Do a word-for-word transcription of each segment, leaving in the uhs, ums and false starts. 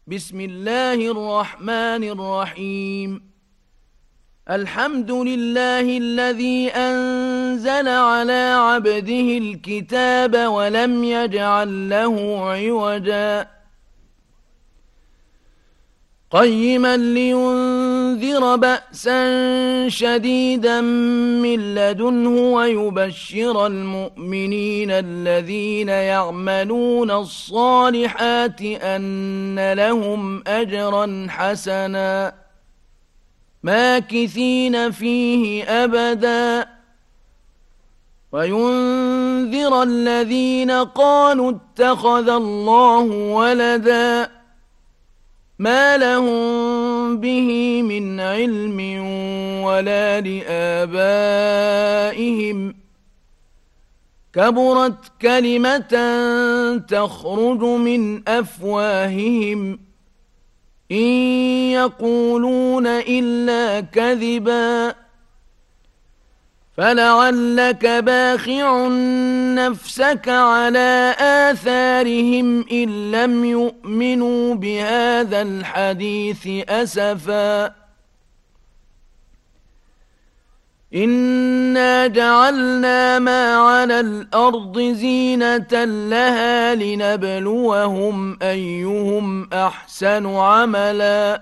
بسم الله الرحمن الرحيم. الحمد لله الذي أنزل على عبده الكتاب ولم يجعل له عوجا قيما لينذر بأسا شديدا من لدنه ويبشر المؤمنين الذين يعملون الصالحات أن لهم أجرا حسنا ماكثين فيه أبدا وينذر الذين قالوا اتخذ الله ولدا ما لهم به من علم ولا لآبائهم كبرت كلمة تخرج من أفواههم إن يقولون إلا كذبا فلعلك باخع نفسك على آثارهم إن لم يؤمنوا بهذا الحديث أسفا إنا جعلنا ما على الأرض زينة لها لنبلوهم أيهم أحسن عملا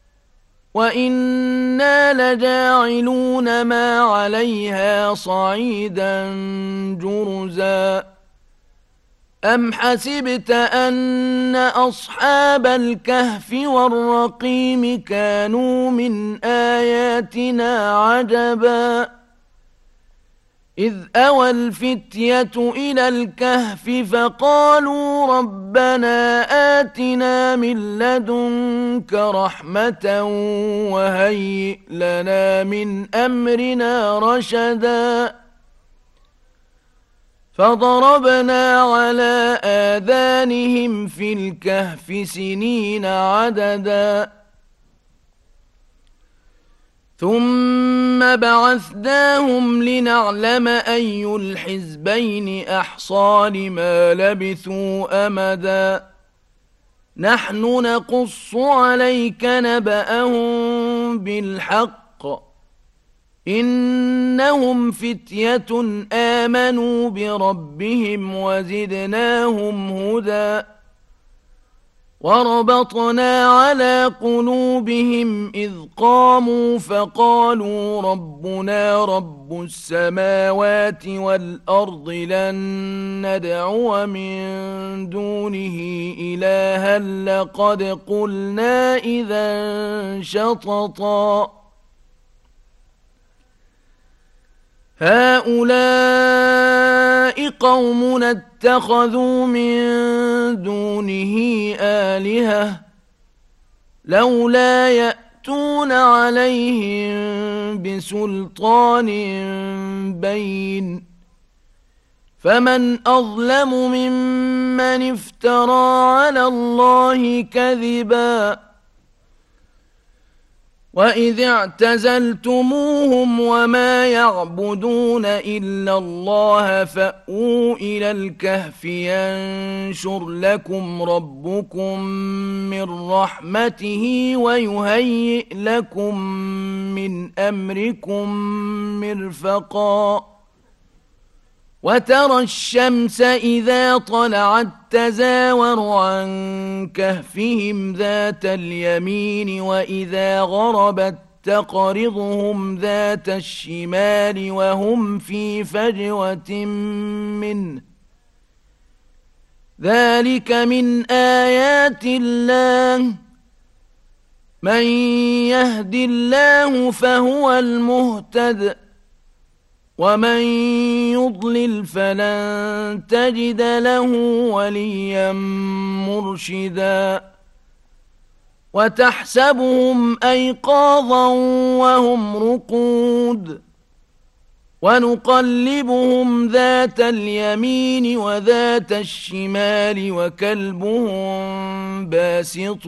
وإنا لجاعلون ما عليها صعيدا جرزا أم حسبت أن أصحاب الكهف والرقيم كانوا من آياتنا عجبا إذ أوى الفتية إلى الكهف فقالوا ربنا آتنا من لدنك رحمة وهيئ لنا من أمرنا رشدا فضربنا على آذانهم في الكهف سنين عددا ثم بعثناهم لنعلم أي الحزبين أحصى لما لبثوا أمدا نحن نقص عليك نبأهم بالحق إنهم فتية آمنوا بربهم وزدناهم هدى وربطنا على قلوبهم إذ قاموا فقالوا ربنا رب السماوات والأرض لن ندعو من دونه إلها لقد قلنا إذا شططا هؤلاء قومنا اتخذوا من دونه آلهة لولا يأتون عليهم بسلطان بين فمن أظلم ممن افترى على الله كذبا وإذ اعتزلتموهم وما يعبدون إلا الله فأووا إلى الكهف ينشر لكم ربكم من رحمته ويهيئ لكم من أمركم مرفقا وترى الشمس إذا طلعت تزاور عن كهفهم ذات اليمين وإذا غربت تقرضهم ذات الشمال وهم في فجوة منه ذلك من آيات الله من يهد الله فهو المهتد ومن يضلل فلن تجد له وليا مرشدا وتحسبهم أيقاظا وهم رقود ونقلبهم ذات اليمين وذات الشمال وكلبهم باسط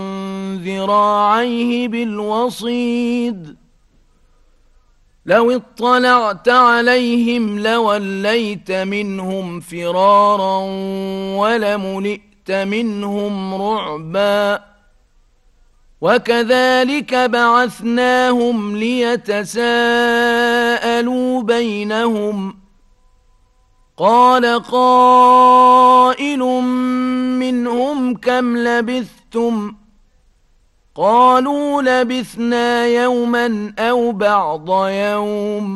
ذراعيه بالوصيد لو اطلعت عليهم لوليت منهم فرارا ولملئت منهم رعبا وكذلك بعثناهم ليتساءلوا بينهم قال قائل منهم كم لبثتم قالوا لبثنا يوما أو بعض يوم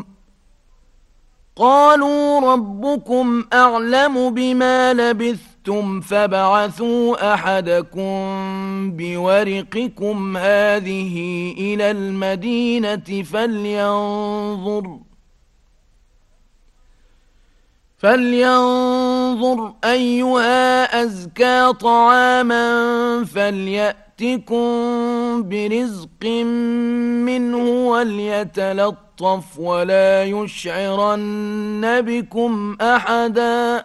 قالوا ربكم أعلم بما لبثتم فابعثوا أحدكم بورقكم هذه إلى المدينة فلينظر فلينظر أيها أزكى طعاما فليأتكم برزق منه وليتلطف ولا يشعرن بكم أحدا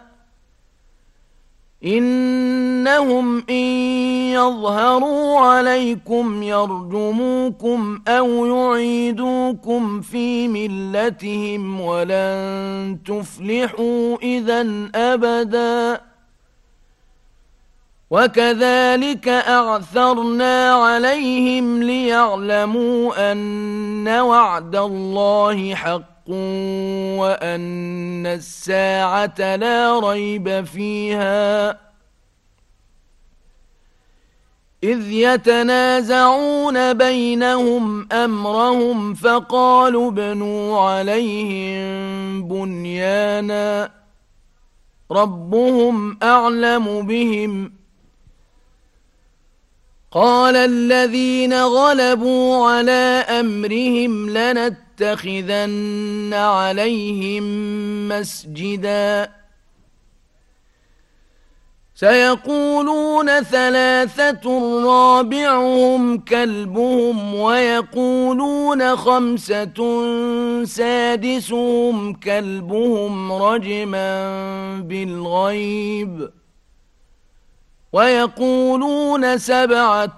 إنهم إن يظهروا عليكم يرجموكم أو يعيدوكم في ملتهم ولن تفلحوا إذا أبدا وكذلك أعثرنا عليهم ليعلموا أن وعد الله حق وأن الساعة لا ريب فيها إذ يتنازعون بينهم أمرهم فقالوا ابنوا عليهم بنيانا ربهم أعلم بهم قال الذين غلبوا على أمرهم لنتخذن عليهم مسجدا سيقولون ثلاثة رابعهم كلبهم ويقولون خمسة سادسهم كلبهم رجما بالغيب ويقولون سبعة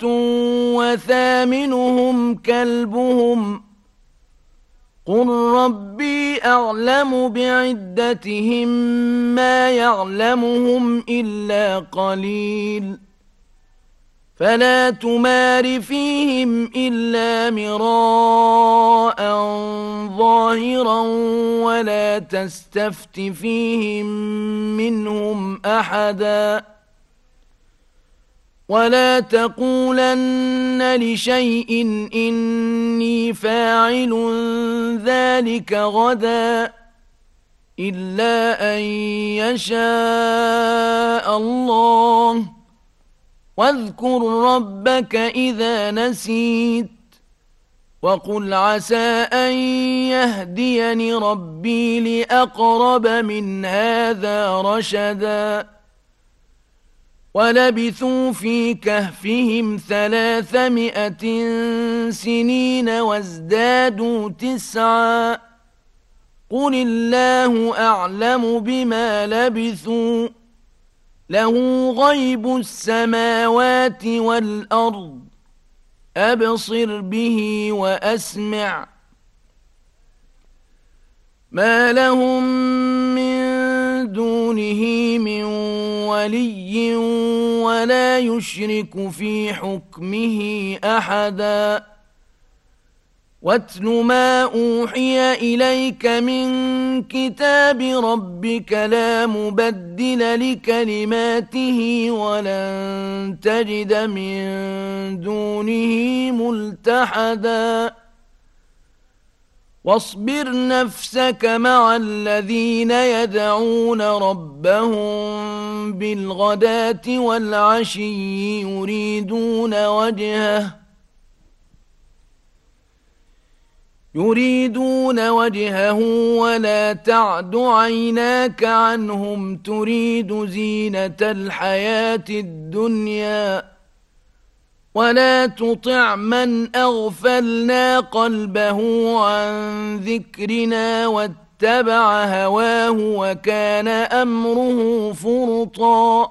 وثامنهم كلبهم قل ربي أعلم بعدتهم ما يعلمهم إلا قليل فلا تمار فيهم إلا مراء ظاهرا ولا تستفت فيهم منهم أحدا ولا تقولن لشيء إني فاعل ذلك غدا إلا أن يشاء الله واذكر ربك إذا نسيت وقل عسى أن يهديني ربي لأقرب من هذا رشدا ولبثوا في كهفهم ثلاثمائة سنين وازدادوا تسعا قل الله أعلم بما لبثوا له غيب السماوات والأرض أبصر به وأسمع ما لهم من دونه من ولي ولا يشرك في حكمه أحدا واتل ما أوحي إليك من كتاب ربك لا مبدل لكلماته ولن تجد من دونه ملتحدا واصبر نفسك مع الذين يدعون ربهم بالغداة والعشي يريدون وجهه يريدون وجهه ولا تعد عيناك عنهم تريد زينة الحياة الدنيا ولا تطع من أغفلنا قلبه عن ذكرنا واتبع هواه وكان أمره فرطا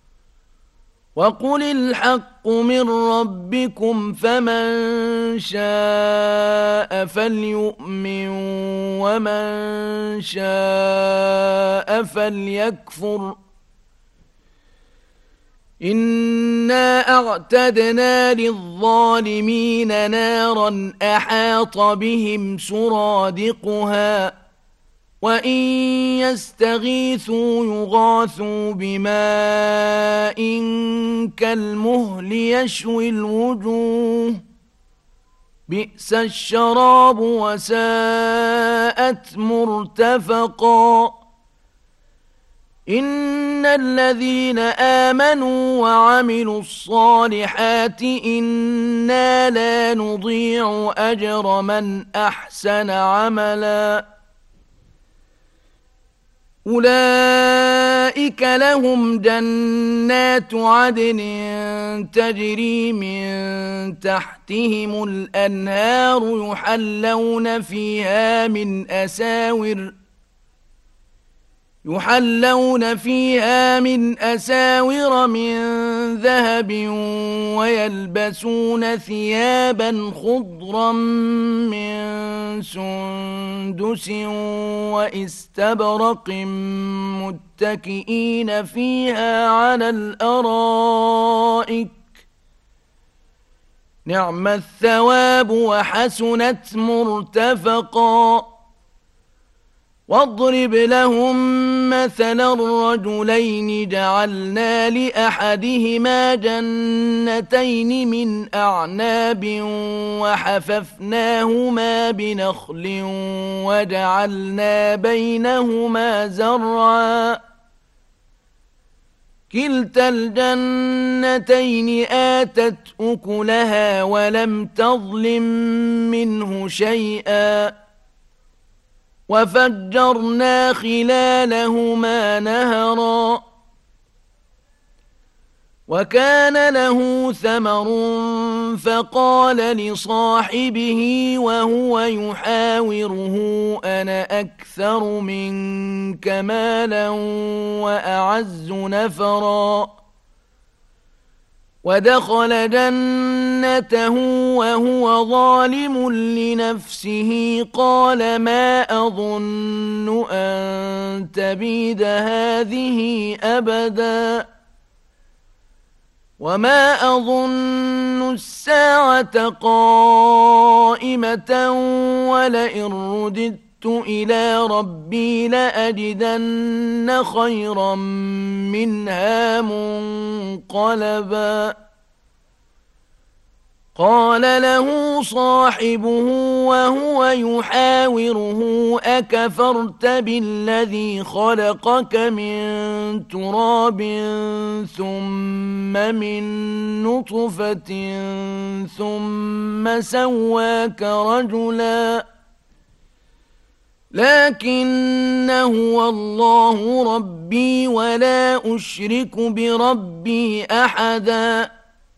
وقل الحق من ربكم فمن شاء فليؤمن ومن شاء فليكفر إنا أعتدنا للظالمين نارا أحاط بهم سرادقها وإن يستغيثوا يغاثوا بماء كالمهل يشوي الوجوه بئس الشراب وساءت مرتفقا إن الذين آمنوا وعملوا الصالحات إنا لا نضيع أجر من أحسن عملا أولئك لهم جنات عدن تجري من تحتهم الأنهار يحلون فيها من أساور يحلون فيها من أساور من ذهب ويلبسون ثيابا خضرا من سندس واستبرق متكئين فيها على الأرائك نعم الثواب وحسنت مرتفقا واضرب لهم مثلا الرجلين جعلنا لأحدهما جنتين من أعناب وحففناهما بنخل وجعلنا بينهما زرعا كلتا الجنتين آتت أكلها ولم تظلم منه شيئا وفجرنا خلالهما نهرا وكان له ثمر فقال لصاحبه وهو يحاوره أنا أكثر منك مالا وأعز نفرا ودخل جنته وهو ظالم لنفسه قال ما أظن أن تبيد هذه أبدا وما أظن الساعة قائمة ولئن رددت إلى ربي لأجدن خيرا منها منقلبا قال له صاحبه وهو يحاوره أكفرت بالذي خلقك من تراب ثم من نطفة ثم سواك رجلا لكن هو الله ربي ولا أشرك بربي أحدا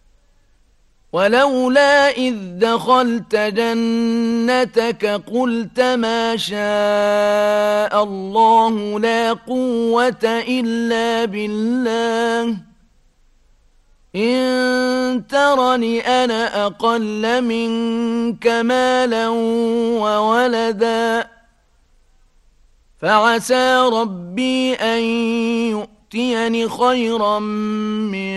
ولولا إذ دخلت جنتك قلت ما شاء الله لا قوة إلا بالله إن ترني أنا أقل منك مالا وولدا فعسى ربي أن يؤتيني خيرا من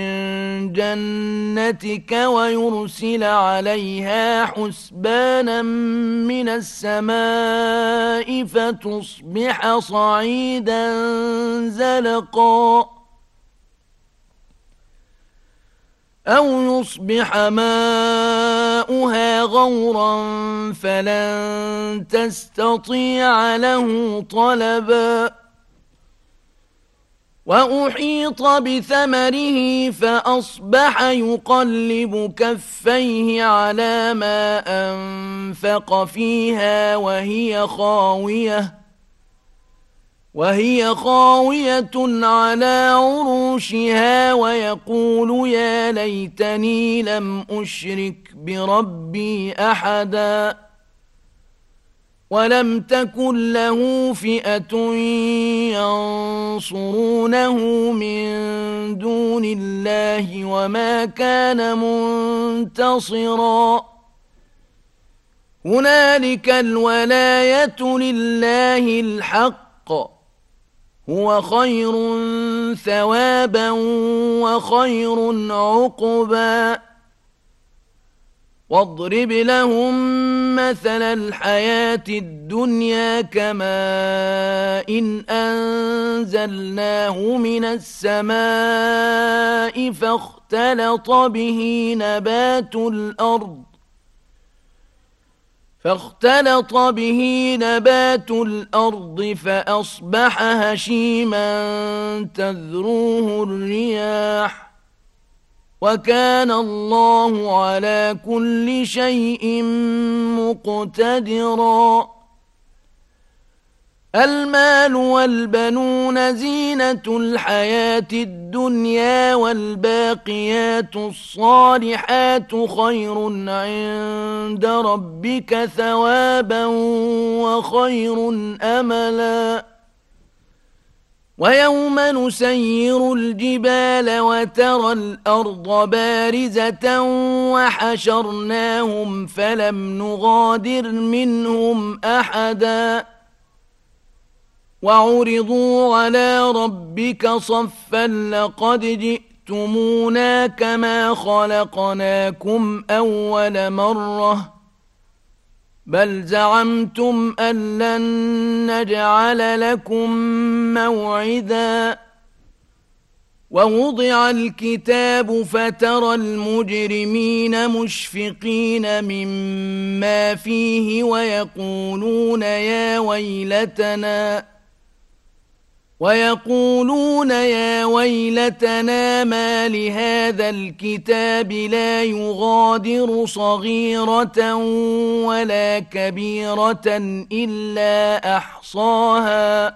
جنتك ويرسل عليها حسبانا من السماء فتصبح صعيدا زلقا أو يصبح ماؤها غورا فلن تستطيع له طلبا وأحيط بثمره فأصبح يقلب كفيه على ما أنفق فيها وهي خاوية وهي خاوية على عروشها ويقول يا ليتني لم أشرك بربي أحدا ولم تكن له فئة ينصرونه من دون الله وما كان منتصرا هنالك الولاية لله الحق هو خير ثوابا وخير عقبا واضرب لهم مثل الحياة الدنيا كماء إن أنزلناه من السماء فاختلط به نبات الأرض فاختلط به نبات الأرض فأصبح هشيما تذروه الرياح وكان الله على كل شيء مقتدرا المال والبنون زينة الحياة الدنيا والباقيات الصالحات خير عند ربك ثوابا وخير أملا ويوم نسير الجبال وترى الأرض بارزة وحشرناهم فلم نغادر منهم أحدا وعرضوا على ربك صفا لقد جئتمونا كما خلقناكم أول مرة بل زعمتم أن لن نجعل لكم موعدا ووضع الكتاب فترى المجرمين مشفقين مما فيه ويقولون يا ويلتنا ويقولون يا ويلتنا ما لهذا الكتاب لا يغادر صغيرة ولا كبيرة إلا أحصاها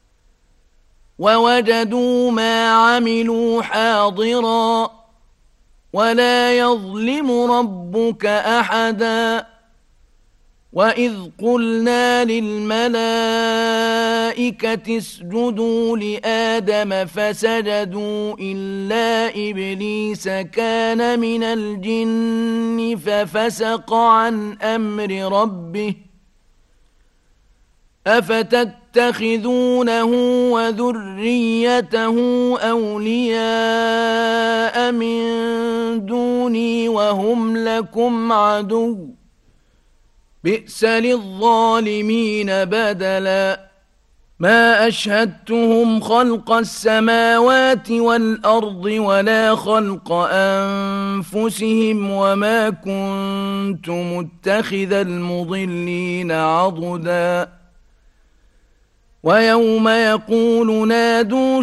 ووجدوا ما عملوا حاضرا ولا يظلم ربك أحدا وإذ قلنا للملائكة اسجدوا لآدم فسجدوا إلا إبليس كان من الجن ففسق عن أمر ربه أفتتخذونه وذريته أولياء من دوني وهم لكم عدو بئس للظالمين بدلا ما أشهدتهم خلق السماوات والأرض ولا خلق أنفسهم وما كنت متخذ المضلين عضدا ويوم يقول نادوا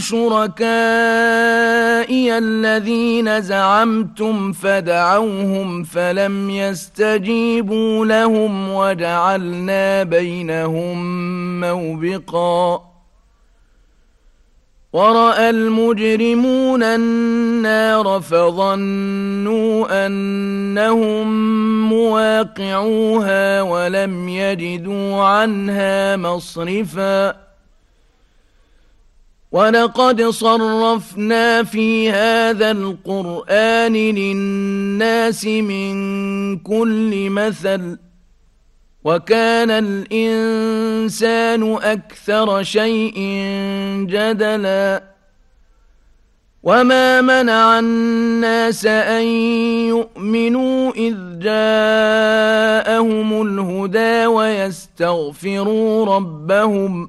شركائي الذين زعمتم فدعوهم فلم يستجيبوا لهم وجعلنا بينهم موبقا ورأى المجرمون النار فظنوا أنهم مواقعوها ولم يجدوا عنها مصرفا ولقد صرفنا في هذا القرآن للناس من كل مثل وكان الإنسان أكثر شيء جدلا وما منع الناس أن يؤمنوا إذ جاءهم الهدى ويستغفروا ربهم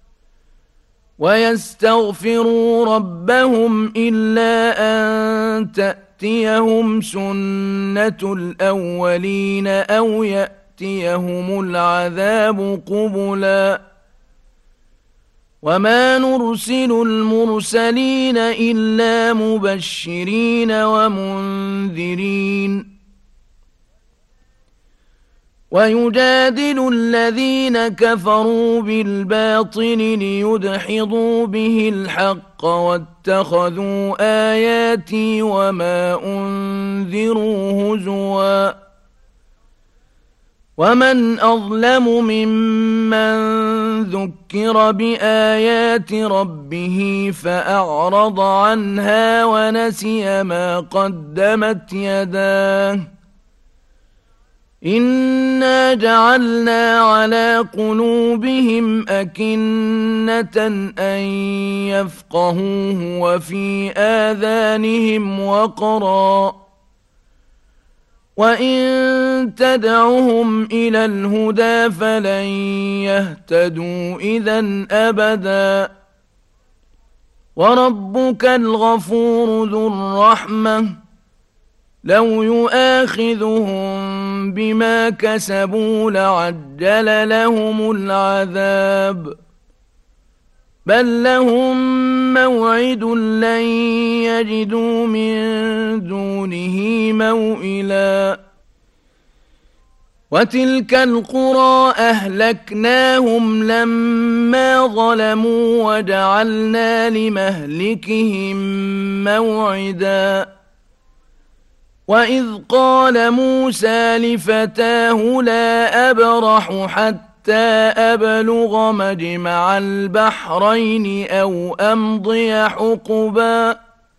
ويستغفروا ربهم إلا أن تأتيهم سنة الأولين أو يأتيهم العذاب قبلا وما نرسل المرسلين إلا مبشرين ومنذرين ويجادل الذين كفروا بالباطل ليدحضوا به الحق واتخذوا آياتي وما أنذروا هزوا ومن أظلم ممن ذكر بآيات ربه فأعرض عنها ونسي ما قدمت يداه إنا جعلنا على قلوبهم أكنة أن يفقهوه وفي آذانهم وقرا وإن تدعهم إلى الهدى فلن يهتدوا إذا أبدا وربك الغفور ذو الرحمة لو يؤاخذهم بما كسبوا لعجل لهم العذاب بل لهم موعد لن يجدوا من دونه موئلا وتلك القرى أهلكناهم لما ظلموا وجعلنا لمهلكهم موعدا وإذ قال موسى لفتاه لا أبرح حتى أبلغ مجمع البحرين أو أمضي حقبا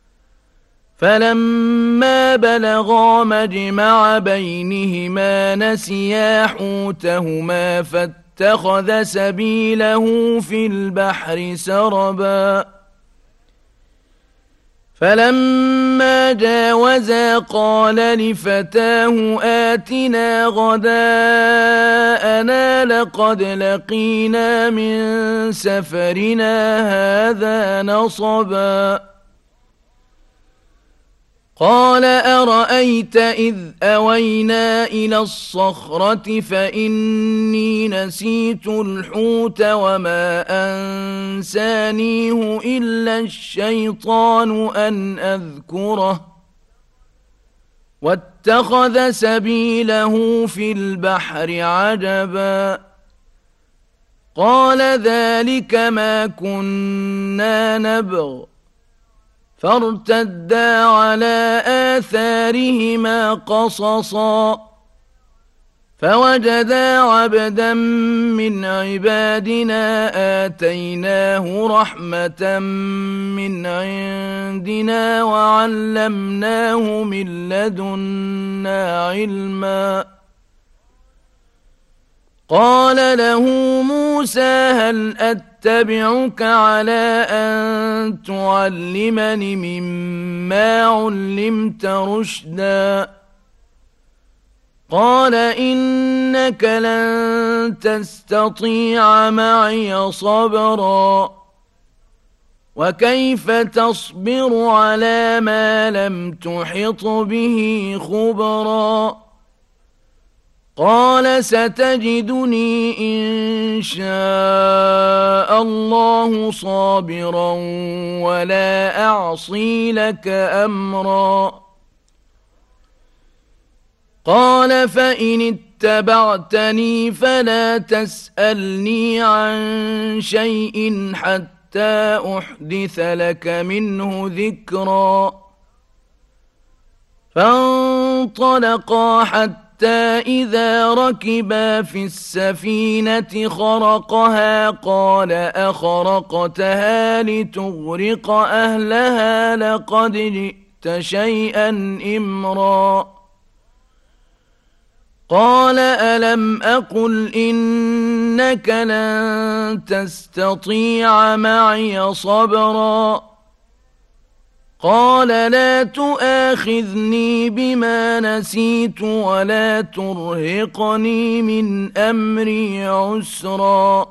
فلما بلغا مجمع بينهما نسيا حوتهما فاتخذ سبيله في البحر سربا فلما جاوزا قال لفتاه آتنا غداءنا لقد لقينا من سفرنا هذا نصبا قال أرأيت إذ أوينا إلى الصخرة فإني نسيت الحوت وما أنسانيه إلا الشيطان أن أذكره واتخذ سبيله في البحر عجبا قال ذلك ما كنا نبغ فارتدا على آثارهما قصصا فوجدا عبدا من عبادنا آتيناه رحمة من عندنا وعلمناه من لدنا علما قال له موسى هل أتبعك على أن تعلمني مما علمت رشدا قال إنك لن تستطيع معي صبرا وكيف تصبر على ما لم تحط به خبرا قال ستجدني إن شاء الله صابرا ولا أعصي لك أمرا قال فإن اتبعتني فلا تسألني عن شيء حتى أحدث لك منه ذكرا فانطلقا حتى حتى إذا ركبا في السفينة خرقها قال أخرقتها لتغرق أهلها لقد جئت شيئا إمرا قال ألم أقل إنك لن تستطيع معي صبرا قال لا تؤاخذني بما نسيت ولا ترهقني من أمري عسرا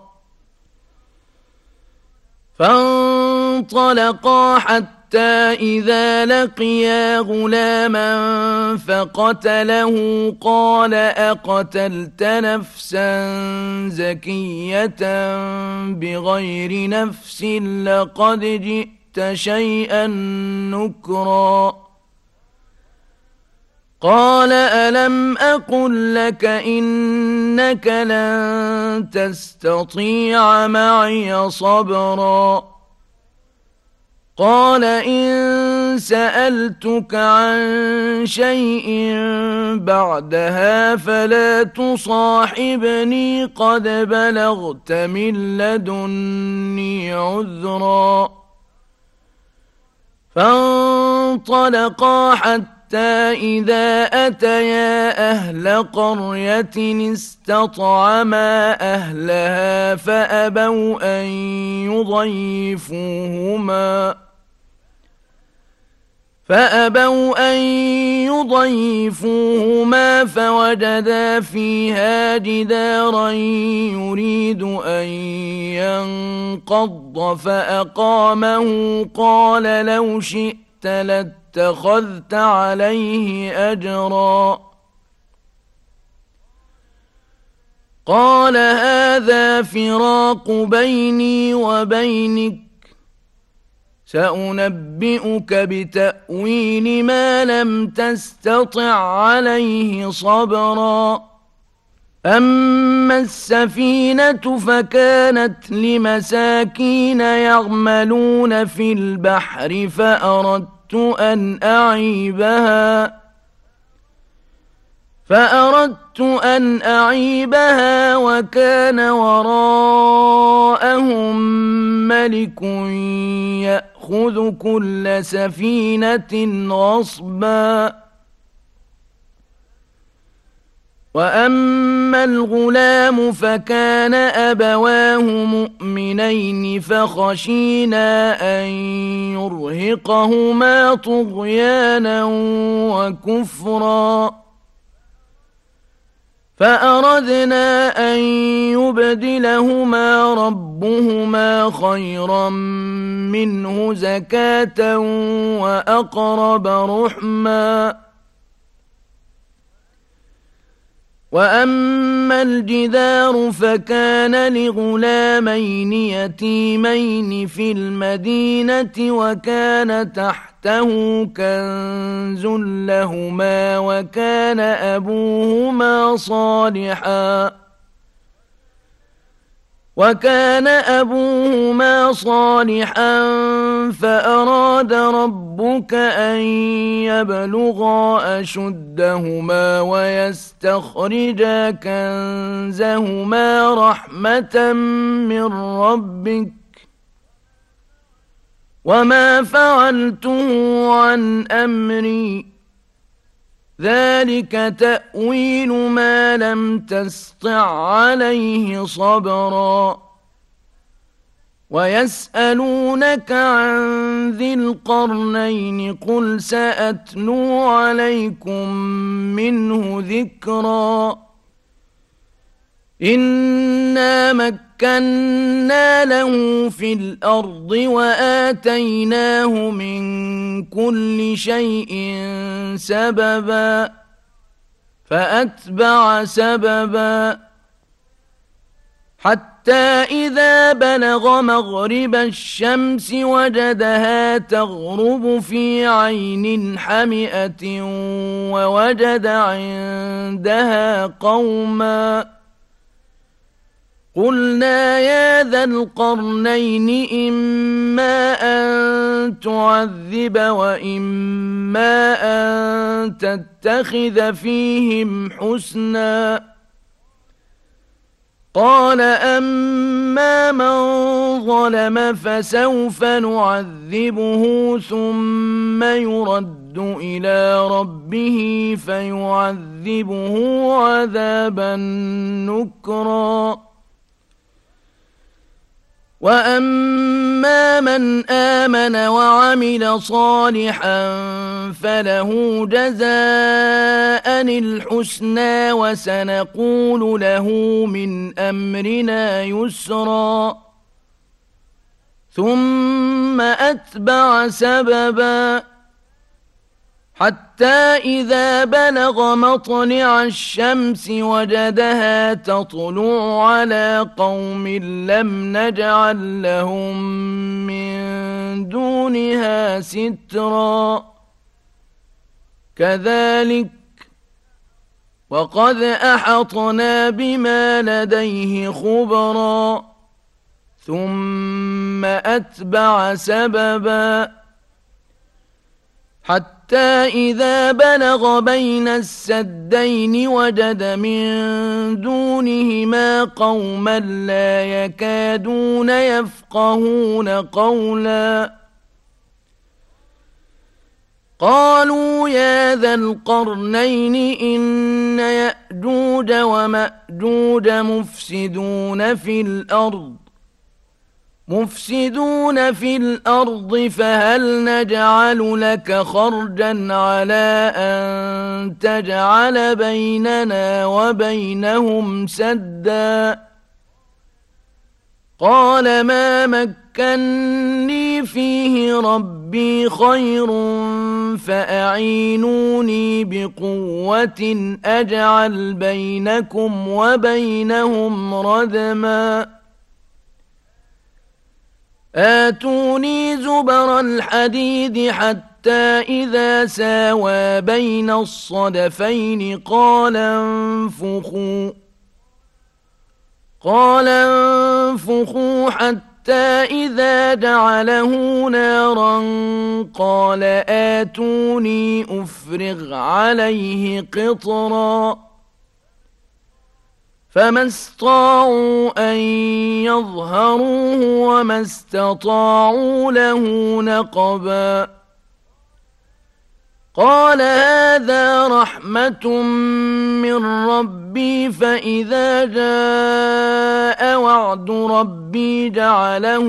فانطلقا حتى إذا لقيا غلاما فقتله قال أقتلت نفسا زكية بغير نفس لقد جئت شيئا نكرا قال ألم أقل لك إنك لن تستطيع معي صبرا قال إن سألتك عن شيء بعدها فلا تصاحبني قد بلغت من لدني عذرا فانطلقا حتى حتى إذا أتيا أهل قرية استطعما أهلها فأبوا أن يضيفوهما فأبوا أن يضيفوهما فوجدا فيها جدارا يريد أن ينقض فأقامه قال لو شئت لاتخذت عليه أجرا قال هذا فراق بيني وبينك سأنبئك بتأويل ما لم تستطع عليه صبرا أما السفينة فكانت لمساكين يعملون في البحر فأردت أن أعيبها فأردت أن أعيبها وكان وراءهم ملك يأخذ كل سفينة غصبا وأما الغلام فكان أبواه مؤمنين فخشينا أن يرهقهما طغيانا وكفرا فأردنا أن يبدلهما ربهما خيرا منه زكاة وأقرب رحما وأما الجدار فكان لغلامين يتيمين في المدينة وكان تحته كنز لهما وكان أبوهما صالحا وكان أبوهما صالحا فأراد ربك أن يبلغا أشدهما ويستخرجا كنزهما رحمة من ربك وما فعلته عن أمري ذلك تأويل ما لم تسطع عليه صبرا ويسألونك عن ذي القرنين قل سأتلو عليكم منه ذكرا إنا مكنا له في الأرض وآتيناه من كل شيء سببا فأتبع سببا حتى إذا بلغ مغرب الشمس وجدها تغرب في عين حمئة ووجد عندها قوما قلنا يا ذا القرنين إما أن تعذب وإما أن تتخذ فيهم حسنا قال أما من ظلم فسوف نعذبه ثم يرد إلى ربه فيعذبه عذابا نكرا وأما من آمن وعمل صالحا فله جزاء الحسنى وسنقول له من أمرنا يسرا ثم أتبع سببا حتى إذا بلغ مطلع الشمس وجدها تطلع على قوم لم نجعل لهم من دونها سترا كذلك وقد أحطنا بما لديه خبرا ثم أتبع سببا حتى إذا بلغ بين السدين وجد من دونهما قوما لا يكادون يفقهون قولا قالوا يا ذا القرنين إن يأجوج ومأجوج مفسدون في الأرض مفسدون في الأرض فهل نجعل لك خرجا على أن تجعل بيننا وبينهم سدا قال ما مكني فيه ربي خير فأعينوني بقوة أجعل بينكم وبينهم ردما آتوني زبر الحديد حتى إذا ساوى بين الصدفين قال انفخوا قال انفخوا حتى إذا جعله نارا قال آتوني أفرغ عليه قطرا فما استطاعوا أن يظهروه وما استطاعوا له نقبا قال هذا رحمة من ربي فإذا جاء وعد ربي جعله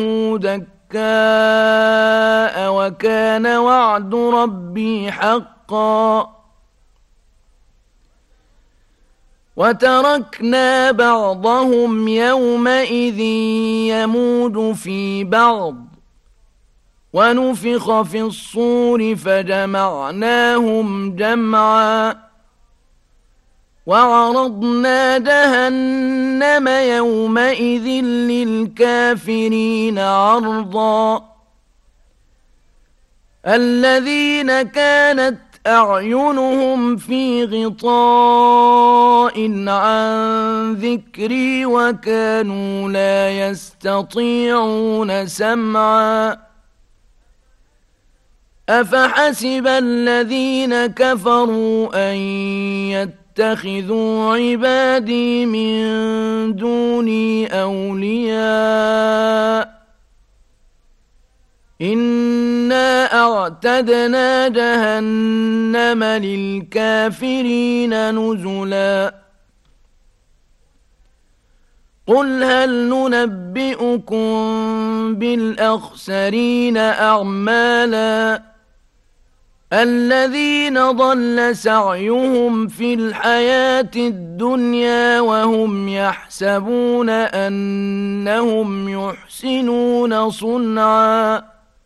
دكاء وكان وعد ربي حقا وتركنا بعضهم يومئذ يموج في بعض ونفخ في الصور فجمعناهم جمعا وعرضنا جهنم يومئذ للكافرين عرضا الذين كانت أعينهم في غطاء عن ذكري وكانوا لا يستطيعون سمعا أفحسب الذين كفروا أن يتخذوا عبادي من دوني أولياء إنا أعتدنا جهنم للكافرين نزلا قل هل ننبئكم بالأخسرين أعمالا الذين ضل سعيهم في الحياة الدنيا وهم يحسبون أنهم يحسنون صنعا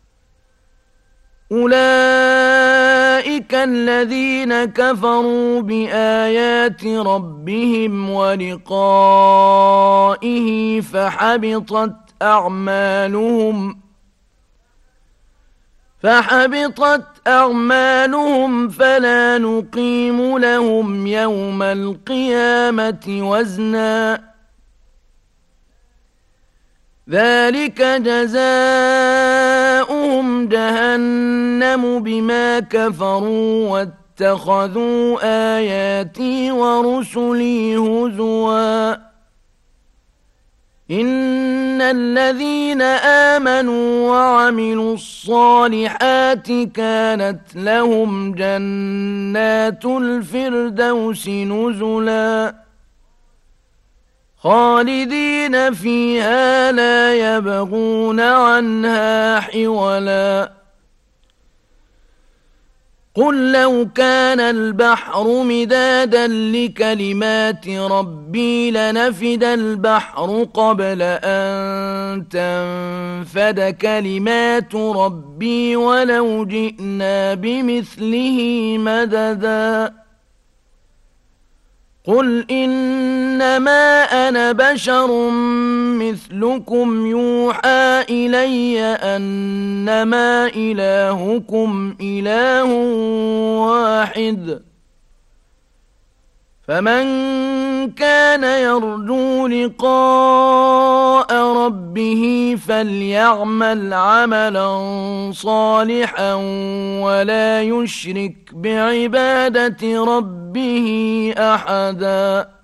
أولئك الذين كفروا بآيات ربهم ولقائه فحبطت أعمالهم فحبطت أعمالهم فلا نقيم لهم يوم القيامة وزنا ذلك جزاؤهم جهنم بما كفروا واتخذوا آياتي ورسلي هزوا إن الذين آمنوا وعملوا الصالحات كانت لهم جنات الفردوس نزلا خالدين فيها لا يبغون عنها حولا قل لو كان البحر مدادا لكلمات ربي لنفد البحر قبل أن تنفد كلمات ربي ولو جئنا بمثله مددا قل إنما أنا بشر مثلكم يوحى إلي أنما إلهكم إله واحد فمن كان يرجو لقاء ربه فليعمل عملا صالحا ولا يشرك بعبادة ربه أحدا.